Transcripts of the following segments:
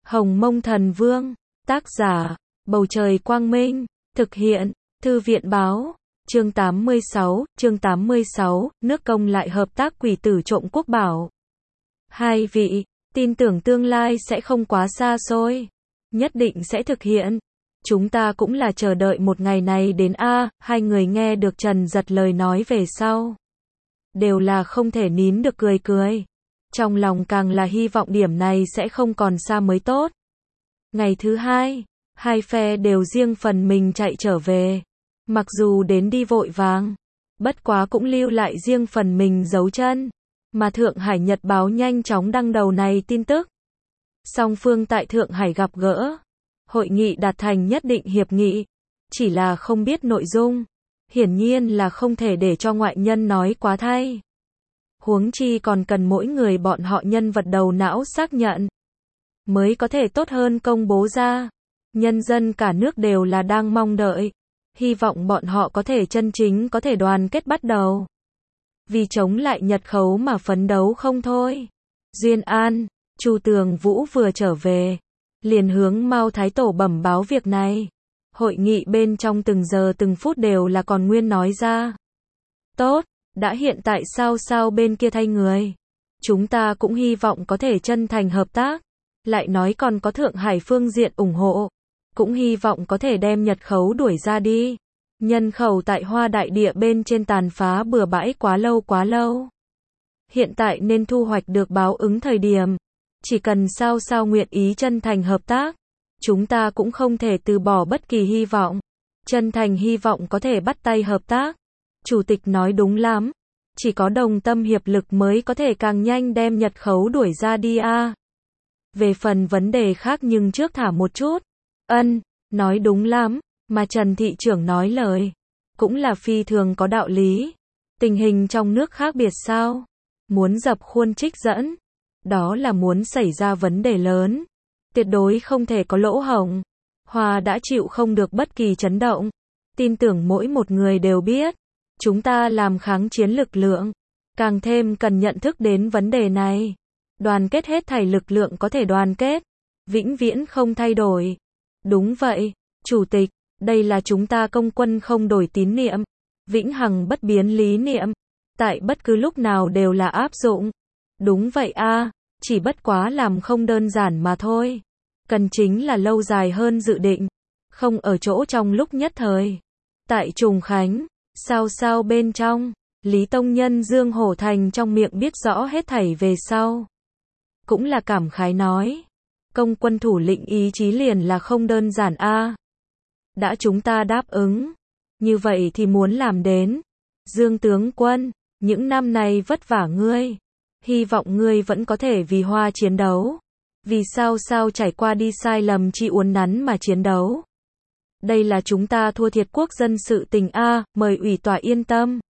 Hồng Mông Thần Vương, tác giả, Bầu Trời Quang Minh, thực hiện, Thư viện Báo, chương 86, nước Công lại hợp tác quỷ tử trộm quốc bảo. Hai vị, tin tưởng tương lai sẽ không quá xa xôi, nhất định sẽ thực hiện. Chúng ta cũng là chờ đợi một ngày này đến a. Hai người nghe được Trần Giật lời nói về sau, đều là không thể nín được cười cười. Trong lòng càng là hy vọng điểm này sẽ không còn xa mới tốt. Ngày thứ hai, hai phe đều riêng phần mình chạy trở về. Mặc dù đến đi vội vàng, bất quá cũng lưu lại riêng phần mình dấu chân. Mà Thượng Hải Nhật Báo nhanh chóng đăng đầu này tin tức. Song phương tại Thượng Hải gặp gỡ, hội nghị đạt thành nhất định hiệp nghị, chỉ là không biết nội dung, hiển nhiên là không thể để cho ngoại nhân nói quá thay. Huống chi còn cần mỗi người bọn họ nhân vật đầu não xác nhận, mới có thể tốt hơn công bố ra. Nhân dân cả nước đều là đang mong đợi, hy vọng bọn họ có thể chân chính có thể đoàn kết bắt đầu. Vì chống lại Nhật khấu mà phấn đấu không thôi. Duyên An, Chu Tường Vũ vừa trở về, liền hướng Mao Thái Tổ bẩm báo việc này. Hội nghị bên trong từng giờ từng phút đều là còn nguyên nói ra. Tốt, đã hiện tại sao bên kia thay người. Chúng ta cũng hy vọng có thể chân thành hợp tác. Lại nói còn có Thượng Hải phương diện ủng hộ. Cũng hy vọng có thể đem Nhật khấu đuổi ra đi. Nhân khẩu tại Hoa Đại Địa bên trên tàn phá bừa bãi quá lâu. Hiện tại nên thu hoạch được báo ứng thời điểm. Chỉ cần sao nguyện ý chân thành hợp tác, chúng ta cũng không thể từ bỏ bất kỳ hy vọng. Chân thành hy vọng có thể bắt tay hợp tác. Chủ tịch nói đúng lắm. Chỉ có đồng tâm hiệp lực mới có thể càng nhanh đem Nhật khấu đuổi ra đi a. Về phần vấn đề khác nhưng trước thả một chút. Nói đúng lắm. Mà Trần Thị Trưởng nói lời, cũng là phi thường có đạo lý. Tình hình trong nước khác biệt sao? Muốn dập khuôn trích dẫn, đó là muốn xảy ra vấn đề lớn. Tuyệt đối không thể có lỗ hổng. Hoa đã chịu không được bất kỳ chấn động. Tin tưởng mỗi một người đều biết, chúng ta làm kháng chiến lực lượng, càng thêm cần nhận thức đến vấn đề này. Đoàn kết hết thảy lực lượng có thể đoàn kết, vĩnh viễn không thay đổi. Đúng vậy, Chủ tịch. Đây là chúng ta công quân không đổi tín niệm, vĩnh hằng bất biến lý niệm, tại bất cứ lúc nào đều là áp dụng. Đúng vậy a, chỉ bất quá làm không đơn giản mà thôi. Cần chính là lâu dài hơn dự định, không ở chỗ trong lúc nhất thời. Tại Trùng Khánh, sao bên trong, Lý Tông Nhân Dương Hổ Thành trong miệng biết rõ hết thảy về sau. Cũng là cảm khái nói, công quân thủ lĩnh ý chí liền là không đơn giản a. Đã chúng ta đáp ứng, như vậy thì muốn làm đến. Dương tướng quân, những năm này vất vả ngươi, hy vọng ngươi vẫn có thể vì Hoa chiến đấu. Vì sao trải qua đi sai lầm chi uốn nắn mà chiến đấu. Đây là chúng ta thua thiệt quốc dân sự tình a, mời ủy tọa yên tâm.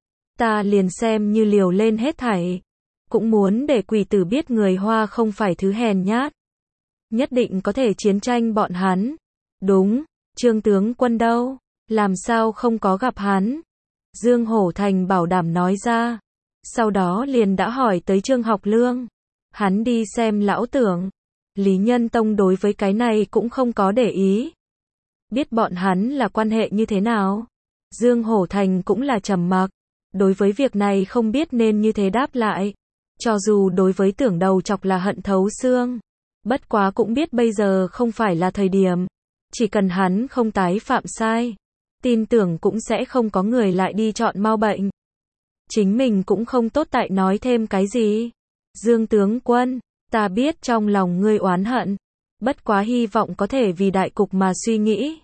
Ta liền xem như liều lên hết thảy, cũng muốn để quỷ tử biết người Hoa không phải thứ hèn nhát. Nhất định có thể chiến tranh bọn hắn. Đúng. Trương tướng quân đâu? Làm sao không có gặp hắn? Dương Hổ Thành bảo đảm nói ra. Sau đó liền đã hỏi tới Trương Học Lương. Hắn đi xem lão tưởng. Lý Nhân Tông đối với cái này cũng không có để ý. Biết bọn hắn là quan hệ như thế nào? Dương Hổ Thành cũng là trầm mặc. Đối với việc này không biết nên như thế đáp lại. Cho dù đối với tưởng đầu chọc là hận thấu xương. Bất quá cũng biết bây giờ không phải là thời điểm. Chỉ cần hắn không tái phạm sai, tin tưởng cũng sẽ không có người lại đi chọn mau bệnh. Chính mình cũng không tốt tại nói thêm cái gì. Dương tướng quân, ta biết trong lòng ngươi oán hận, bất quá hy vọng có thể vì đại cục mà suy nghĩ.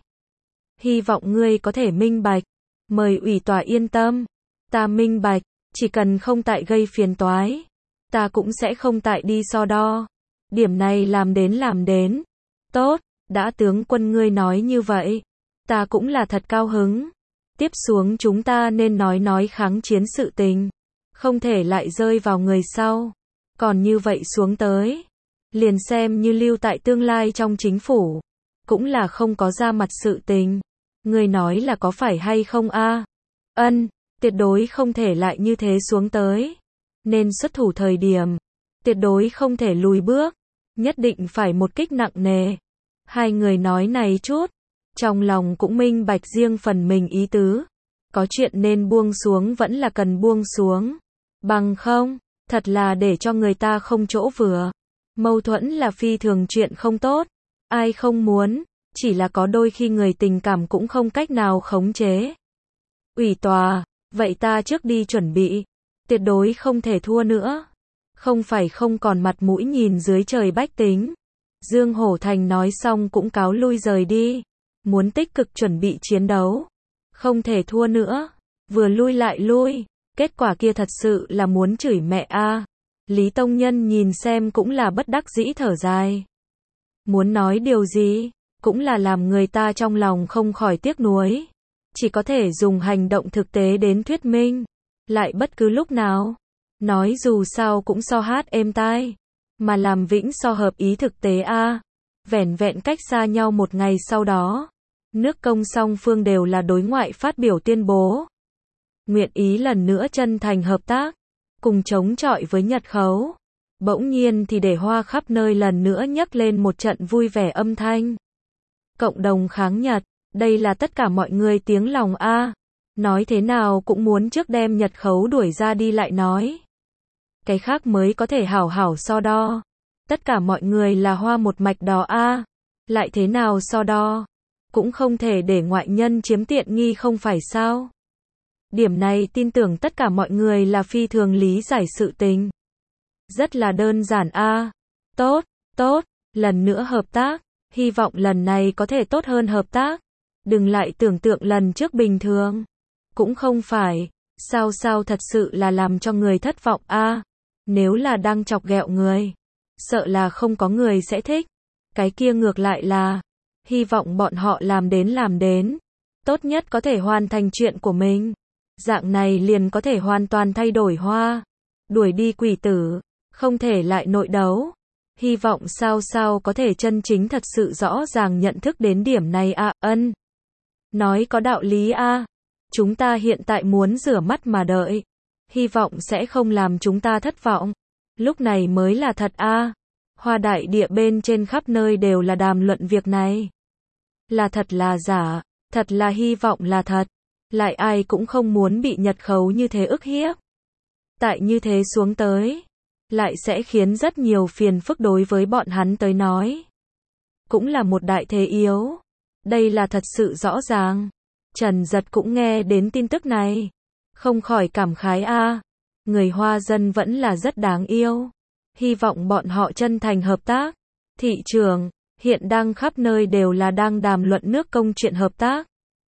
Hy vọng ngươi có thể minh bạch, mời ủy tọa yên tâm. Ta minh bạch, chỉ cần không tại gây phiền toái, ta cũng sẽ không tại đi so đo. Điểm này làm đến. Tốt. Đã tướng quân ngươi nói như vậy, ta cũng là thật cao hứng. Tiếp xuống chúng ta nên nói kháng chiến sự tình, không thể lại rơi vào người sau. Còn như vậy xuống tới, liền xem như lưu tại tương lai trong chính phủ, cũng là không có ra mặt sự tình. Ngươi nói là có phải hay không a? Tuyệt đối không thể lại như thế xuống tới. Nên xuất thủ thời điểm, tuyệt đối không thể lùi bước. nhất định phải một kích nặng nề. Hai người nói này chút, trong lòng cũng minh bạch riêng phần mình ý tứ. Có chuyện nên buông xuống vẫn là cần buông xuống. Bằng không, thật là để cho người ta không chỗ vừa. Mâu thuẫn là phi thường chuyện không tốt. Ai không muốn, chỉ là có đôi khi người tình cảm cũng không cách nào khống chế. Ủy tòa, vậy ta trước đi chuẩn bị. Tuyệt đối không thể thua nữa. Không phải không còn mặt mũi nhìn dưới trời bách tính. Dương Hổ Thành nói xong cũng cáo lui rời đi. Muốn tích cực chuẩn bị chiến đấu. Không thể thua nữa. Vừa lui lại lui. Kết quả kia thật sự là muốn chửi mẹ a. Lý Tông Nhân nhìn xem cũng là bất đắc dĩ thở dài. Muốn nói điều gì, cũng là làm người ta trong lòng không khỏi tiếc nuối. Chỉ có thể dùng hành động thực tế đến thuyết minh. Lại bất cứ lúc nào. Nói dù sao cũng so hát êm tai. Mà làm vĩnh so hợp ý thực tế a. Vẻn vẹn cách xa nhau một ngày sau đó. Nước công song phương đều là đối ngoại phát biểu tuyên bố. Nguyện ý lần nữa chân thành hợp tác. Cùng chống chọi với Nhật khấu. Bỗng nhiên thì để Hoa khắp nơi lần nữa nhấc lên một trận vui vẻ âm thanh. Cộng đồng kháng Nhật, đây là tất cả mọi người tiếng lòng a. Nói thế nào cũng muốn trước đem Nhật khấu đuổi ra đi lại nói. Cái khác mới có thể hảo hảo so đo. Tất cả mọi người là Hoa một mạch đó a. Lại thế nào so đo? Cũng không thể để ngoại nhân chiếm tiện nghi không phải sao? Điểm này tin tưởng tất cả mọi người là phi thường lý giải sự tình. Rất là đơn giản a. Tốt, tốt, lần nữa hợp tác, hy vọng lần này có thể tốt hơn hợp tác. Đừng lại tưởng tượng lần trước bình thường. Cũng không phải, sao thật sự là làm cho người thất vọng a. Nếu là đang chọc ghẹo người, sợ là không có người sẽ thích. Cái kia ngược lại là, hy vọng bọn họ làm đến. Tốt nhất có thể hoàn thành chuyện của mình. Dạng này liền có thể hoàn toàn thay đổi Hoa. Đuổi đi quỷ tử, không thể lại nội đấu. Hy vọng sao có thể chân chính thật sự rõ ràng nhận thức đến điểm này a. Ân. Nói có đạo lý a. Chúng ta hiện tại muốn rửa mắt mà đợi. Hy vọng sẽ không làm chúng ta thất vọng. Lúc này mới là thật a. Hoa đại địa bên trên khắp nơi đều là đàm luận việc này. Là thật là giả, thật là hy vọng là thật. Lại ai cũng không muốn bị Nhật khấu như thế ức hiếp. Tại như thế xuống tới, lại sẽ khiến rất nhiều phiền phức đối với bọn hắn tới nói. Cũng là một đại thế yếu. Đây là thật sự rõ ràng. Trần Giật cũng nghe đến tin tức này. Không khỏi cảm khái a. Người Hoa dân vẫn là rất đáng yêu. Hy vọng bọn họ chân thành hợp tác. Thị trường, hiện đang khắp nơi đều là đang đàm luận nước công chuyện hợp tác.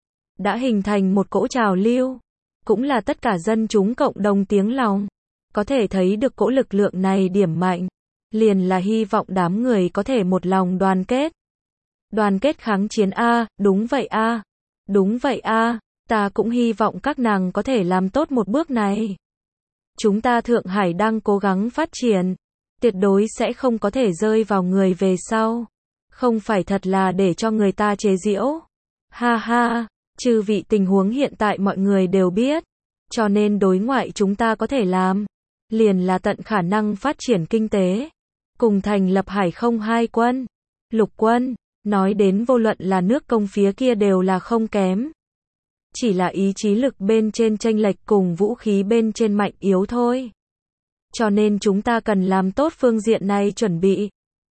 Đã hình thành một cỗ trào lưu. Cũng là tất cả dân chúng cộng đồng tiếng lòng. Có thể thấy được cỗ lực lượng này điểm mạnh. Liền là hy vọng đám người có thể một lòng đoàn kết. Đoàn kết kháng chiến a. Đúng vậy a. Đúng vậy a. Ta cũng hy vọng các nàng có thể làm tốt một bước này. Chúng ta Thượng Hải đang cố gắng phát triển. Tuyệt đối sẽ không có thể rơi vào người về sau. Không phải thật là để cho người ta chế giễu. Ha ha, chư vị tình huống hiện tại mọi người đều biết. Cho nên đối ngoại chúng ta có thể làm. Liền là tận khả năng phát triển kinh tế. Cùng thành lập Hải không hai quân. Lục quân, nói đến vô luận là nước công phía kia đều là không kém. Chỉ là ý chí lực bên trên chênh lệch cùng vũ khí bên trên mạnh yếu thôi. Cho nên chúng ta cần làm tốt phương diện này chuẩn bị.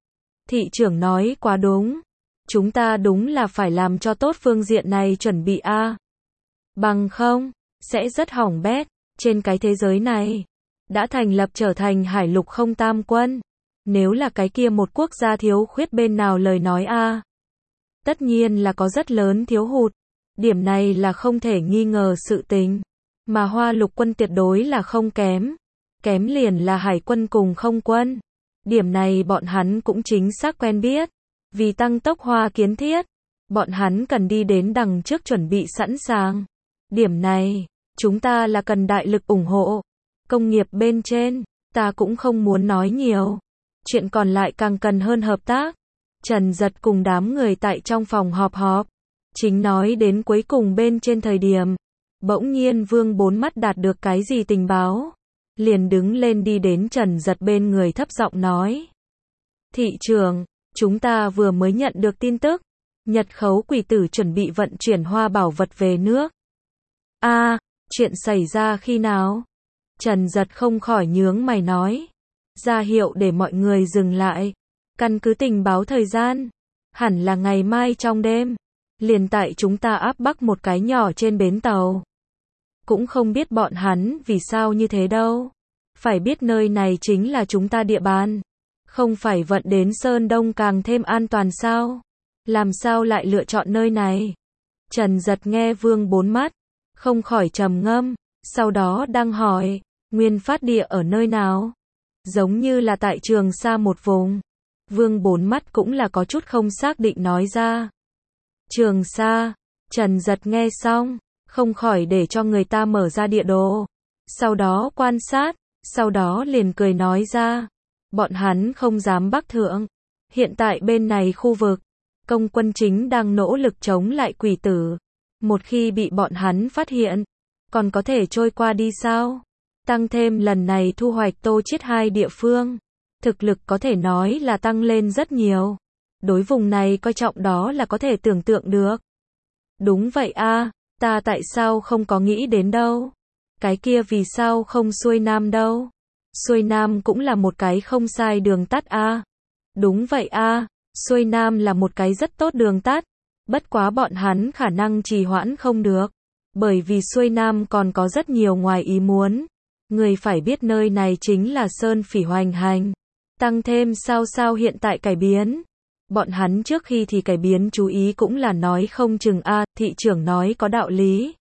Thị trưởng nói quá đúng. Chúng ta đúng là phải làm cho tốt phương diện này chuẩn bị a. Bằng không, sẽ rất hỏng bét. Trên cái thế giới này, đã thành lập trở thành Hải lục không tam quân. Nếu là cái kia một quốc gia thiếu khuyết bên nào lời nói a. Tất nhiên là có rất lớn thiếu hụt. Điểm này là không thể nghi ngờ sự tình. Mà Hoa lục quân tuyệt đối là không kém. Kém liền là Hải quân cùng không quân. Điểm này bọn hắn cũng chính xác quen biết. Vì tăng tốc Hoa kiến thiết, bọn hắn cần đi đến đằng trước chuẩn bị sẵn sàng. Điểm này, chúng ta là cần đại lực ủng hộ. Công nghiệp bên trên, ta cũng không muốn nói nhiều. Chuyện còn lại càng cần hơn hợp tác. Trần Giật cùng đám người tại trong phòng họp. Chính nói đến cuối cùng bên trên thời điểm. Bỗng nhiên Vương Bốn Mắt đạt được cái gì tình báo. Liền đứng lên đi đến Trần Giật bên người thấp giọng nói. Thị trưởng, chúng ta vừa mới nhận được tin tức. Nhật khấu quỷ tử chuẩn bị vận chuyển hoa bảo vật về nước. Chuyện xảy ra khi nào? Trần Giật không khỏi nhướng mày nói. Ra hiệu để mọi người dừng lại. Căn cứ tình báo thời gian, hẳn là ngày mai trong đêm. Liền tại chúng ta áp Bắc một cái nhỏ trên bến tàu. Cũng không biết bọn hắn vì sao như thế đâu. Phải biết nơi này chính là chúng ta địa bàn. Không phải vận đến Sơn Đông càng thêm an toàn sao? Làm sao lại lựa chọn nơi này? Trần Giật nghe Vương Bốn Mắt, không khỏi trầm ngâm, sau đó đang hỏi, nguyên phát địa ở nơi nào? Giống như là tại Trường Sa một vùng. Vương Bốn Mắt cũng là có chút không xác định nói ra. Trường Sa, Trần Giật nghe xong, không khỏi để cho người ta mở ra địa đồ. Sau đó quan sát, sau đó liền cười nói ra. Bọn hắn không dám bắc thượng. Hiện tại bên này khu vực, công quân chính đang nỗ lực chống lại quỷ tử. Một khi bị bọn hắn phát hiện, còn có thể trôi qua đi sao? Tăng thêm lần này thu hoạch Tô Chiết hai địa phương. Thực lực có thể nói là tăng lên rất nhiều. Đối vùng này coi trọng đó là có thể tưởng tượng được. Đúng vậy ta tại sao không có nghĩ đến đâu? Cái kia vì sao không xuôi nam đâu? Xuôi nam cũng là một cái không sai đường tắt Đúng vậy xuôi nam là một cái rất tốt đường tắt. Bất quá bọn hắn khả năng trì hoãn không được. Bởi vì xuôi nam còn có rất nhiều ngoài ý muốn. Người phải biết nơi này chính là sơn phỉ hoành hành. Tăng thêm sao hiện tại cải biến. Bọn hắn trước khi thì cải biến chú ý cũng là nói không chừng thị trưởng nói có đạo lý.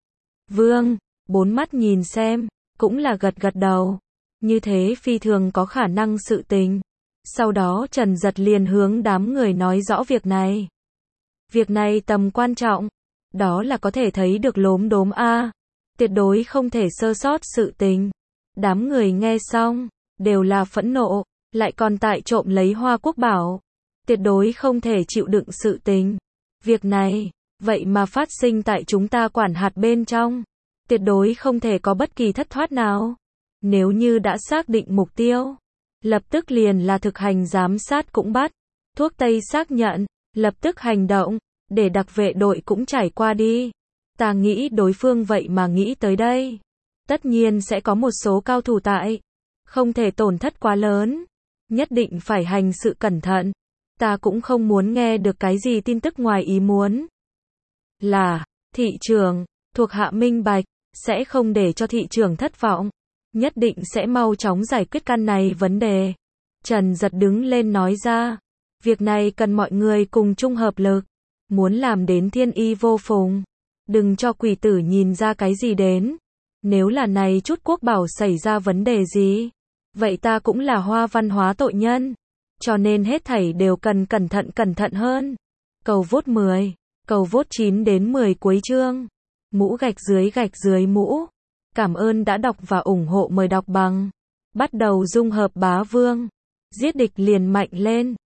Vương, Bốn Mắt nhìn xem, cũng là gật đầu. Như thế phi thường có khả năng sự tình. Sau đó Trần Giật liền hướng đám người nói rõ việc này. Việc này tầm quan trọng, đó là có thể thấy được lốm đốm tuyệt đối không thể sơ sót sự tình. Đám người nghe xong, đều là phẫn nộ, lại còn tại trộm lấy hoa quốc bảo. Tuyệt đối không thể chịu đựng sự tình. Việc này, vậy mà phát sinh tại chúng ta quản hạt bên trong. Tuyệt đối không thể có bất kỳ thất thoát nào. Nếu như đã xác định mục tiêu, lập tức liền là thực hành giám sát cũng bắt. Thuốc tây xác nhận, lập tức hành động, để đặc vệ đội cũng trải qua đi. Ta nghĩ đối phương vậy mà nghĩ tới đây. Tất nhiên sẽ có một số cao thủ tại. Không thể tổn thất quá lớn. Nhất định phải hành sự cẩn thận. Ta cũng không muốn nghe được cái gì tin tức ngoài ý muốn. Là, thị trưởng, thuộc hạ minh bạch, sẽ không để cho thị trưởng thất vọng. Nhất định sẽ mau chóng giải quyết căn này vấn đề. Trần Giật đứng lên nói ra. Việc này cần mọi người cùng chung hợp lực. Muốn làm đến thiên y vô phùng. Đừng cho quỷ tử nhìn ra cái gì đến. Nếu là này chút quốc bảo xảy ra vấn đề gì, vậy ta cũng là Hoa Văn Hóa tội nhân. Cho nên hết thảy đều cần cẩn thận hơn. Cầu vote 10, cầu vote 9 đến 10 cuối chương. Mũ gạch dưới mũ. Cảm ơn đã đọc và ủng hộ, mời đọc bằng. Bắt đầu dung hợp bá vương. Giết địch liền mạnh lên.